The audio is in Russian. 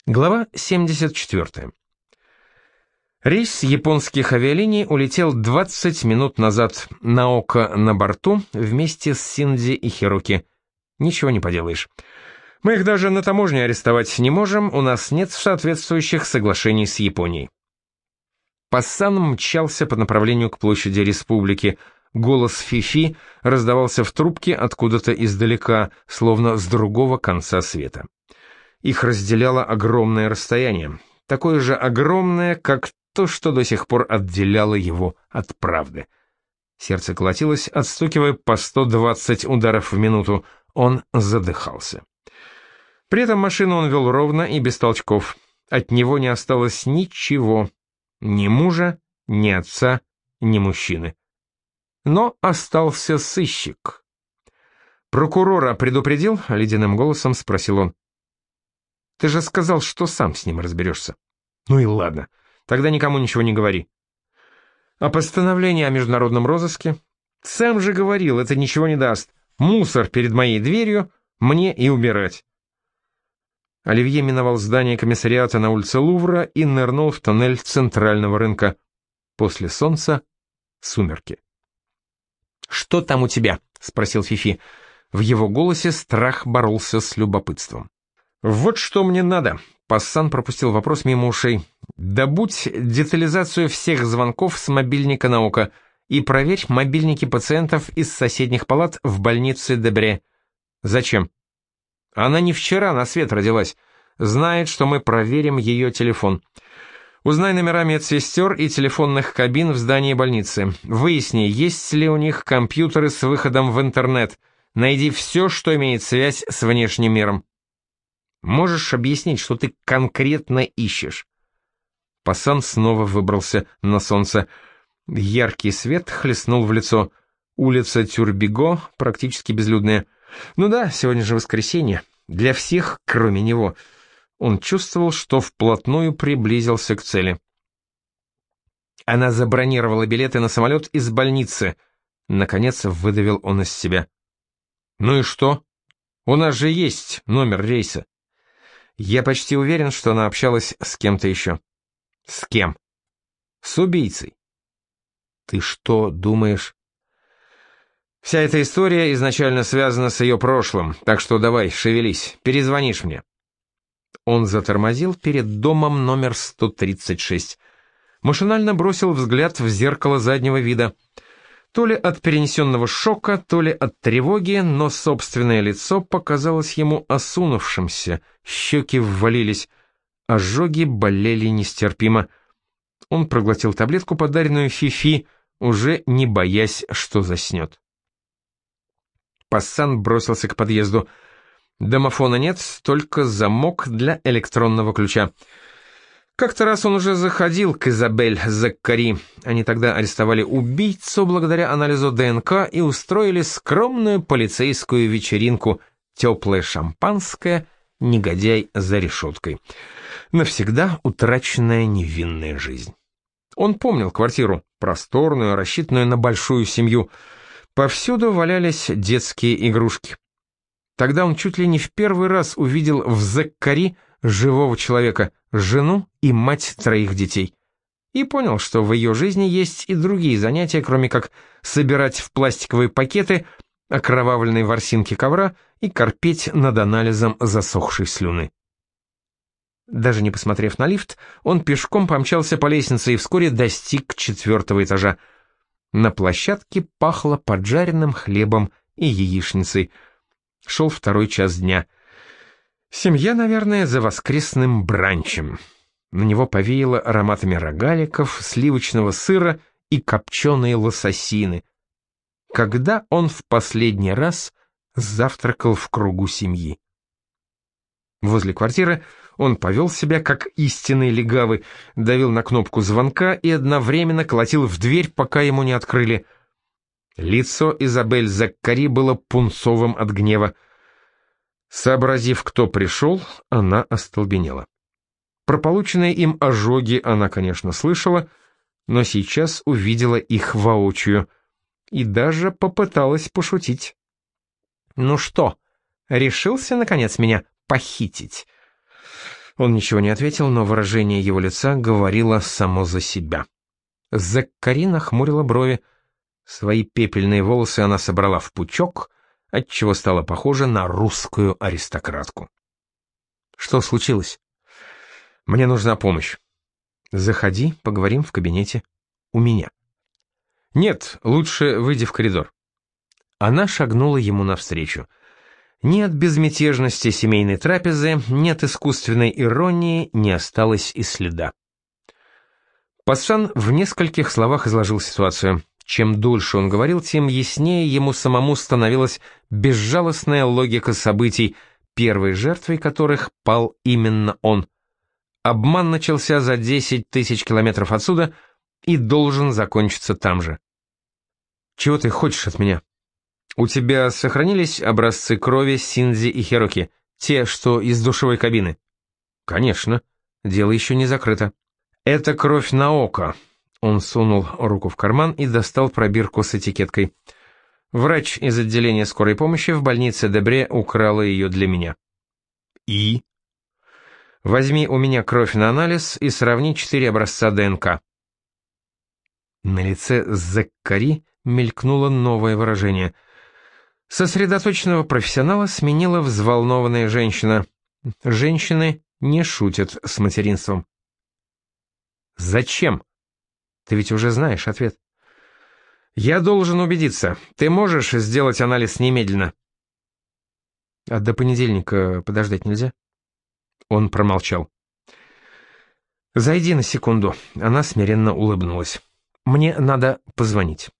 Глава 74. Рейс японских авиалиний улетел 20 минут назад. Наока на борту вместе с Синди и Хироки. Ничего не поделаешь. Мы их даже на таможне арестовать не можем, у нас нет соответствующих соглашений с Японией. Пассан мчался по направлению к площади Республики. Голос Фифи раздавался в трубке откуда-то издалека, словно с другого конца света. Их разделяло огромное расстояние, такое же огромное, как то, что до сих пор отделяло его от правды. Сердце колотилось, отстукивая по 120 ударов в минуту. Он задыхался. При этом машину он вел ровно и без толчков. От него не осталось ничего. Ни мужа, ни отца, ни мужчины. Но остался сыщик. «Прокурора предупредил?» — ледяным голосом спросил он. «Ты же сказал, что сам с ним разберешься». «Ну и ладно, тогда никому ничего не говори». «А постановление о международном розыске?» «Сам же говорил, это ничего не даст. Мусор перед моей дверью, мне и убирать». Оливье миновал здание комиссариата на улице Лувра и нырнул в тоннель центрального рынка. После солнца — сумерки. «Что там у тебя?» — спросил Фифи. В его голосе страх боролся с любопытством. «Вот что мне надо», — Пассан пропустил вопрос мимо ушей. «Добудь детализацию всех звонков с мобильника Наока и проверь мобильники пациентов из соседних палат в больнице Дебре». «Зачем?» «Она не вчера на свет родилась. Знает, что мы проверим ее телефон. Узнай номера медсестер и телефонных кабин в здании больницы. Выясни, есть ли у них компьютеры с выходом в интернет. Найди все, что имеет связь с внешним миром». «Можешь объяснить, что ты конкретно ищешь?» Пассан снова выбрался на солнце. Яркий свет хлестнул в лицо. Улица Тюрбиго практически безлюдная. Ну да, сегодня же воскресенье. Для всех, кроме него. Он чувствовал, что вплотную приблизился к цели. Она забронировала билеты на самолет из больницы. Наконец выдавил он из себя. «Ну и что? У нас же есть номер рейса». Я почти уверен, что она общалась с кем-то еще. С кем? С убийцей. Ты что думаешь? Вся эта история изначально связана с ее прошлым, так что давай, шевелись, перезвонишь мне. Он затормозил перед домом номер 136. Машинально бросил взгляд в зеркало заднего вида. То ли от перенесенного шока, то ли от тревоги, но собственное лицо показалось ему осунувшимся, щеки ввалились, ожоги болели нестерпимо. Он проглотил таблетку, подаренную Фифи, уже не боясь, что заснет. Пассан бросился к подъезду. Домофона нет, только замок для электронного ключа. Как-то раз он уже заходил к Изабель Заккари. Они тогда арестовали убийцу благодаря анализу ДНК и устроили скромную полицейскую вечеринку. Теплое шампанское, негодяй за решеткой. Навсегда утраченная невинная жизнь. Он помнил квартиру, просторную, рассчитанную на большую семью. Повсюду валялись детские игрушки. Тогда он чуть ли не в первый раз увидел в Заккари живого человека, жену и мать 3 детей. И понял, что в ее жизни есть и другие занятия, кроме как собирать в пластиковые пакеты окровавленные ворсинки ковра и корпеть над анализом засохшей слюны. Даже не посмотрев на лифт, он пешком помчался по лестнице и вскоре достиг 4-го этажа. На площадке пахло поджаренным хлебом и яичницей. Шел 2-й час дня. Семья, наверное, за воскресным бранчем. На него повеяло ароматами рогаликов, сливочного сыра и копченые лососины. Когда он в последний раз завтракал в кругу семьи? Возле квартиры он повел себя как истинный легавый, давил на кнопку звонка и одновременно колотил в дверь, пока ему не открыли. Лицо Изабель Заккари было пунцовым от гнева. Сообразив, кто пришел, она остолбенела. Про полученные им ожоги она, конечно, слышала, но сейчас увидела их воочию и даже попыталась пошутить. «Ну что, решился, наконец, меня похитить?» Он ничего не ответил, но выражение его лица говорило само за себя. Заккари нахмурила брови. Свои пепельные волосы она собрала в пучок, отчего стала похожа на русскую аристократку. «Что случилось?» «Мне нужна помощь». «Заходи, поговорим в кабинете. У меня». «Нет, лучше выйди в коридор». Она шагнула ему навстречу. Ни от безмятежности семейной трапезы, ни от искусственной иронии не осталось и следа. Пассан в нескольких словах изложил ситуацию. Чем дольше он говорил, тем яснее ему самому становилась безжалостная логика событий, первой жертвой которых пал именно он. Обман начался за 10 тысяч километров отсюда и должен закончиться там же. «Чего ты хочешь от меня?» «У тебя сохранились образцы крови Синдзи и Хироки, те, что из душевой кабины?» «Конечно. Дело еще не закрыто». «Это кровь Наока». Он сунул руку в карман и достал пробирку с этикеткой. «Врач из отделения скорой помощи в больнице Дебре украла ее для меня». «И?» «Возьми у меня кровь на анализ и сравни 4 образца ДНК». На лице Заккари мелькнуло новое выражение. Сосредоточенного профессионала сменила взволнованная женщина. Женщины не шутят с материнством. «Зачем? Ты ведь уже знаешь ответ». «Я должен убедиться. Ты можешь сделать анализ немедленно?» «А до понедельника подождать нельзя?» Он промолчал. «Зайди на секунду». Она смиренно улыбнулась. «Мне надо позвонить».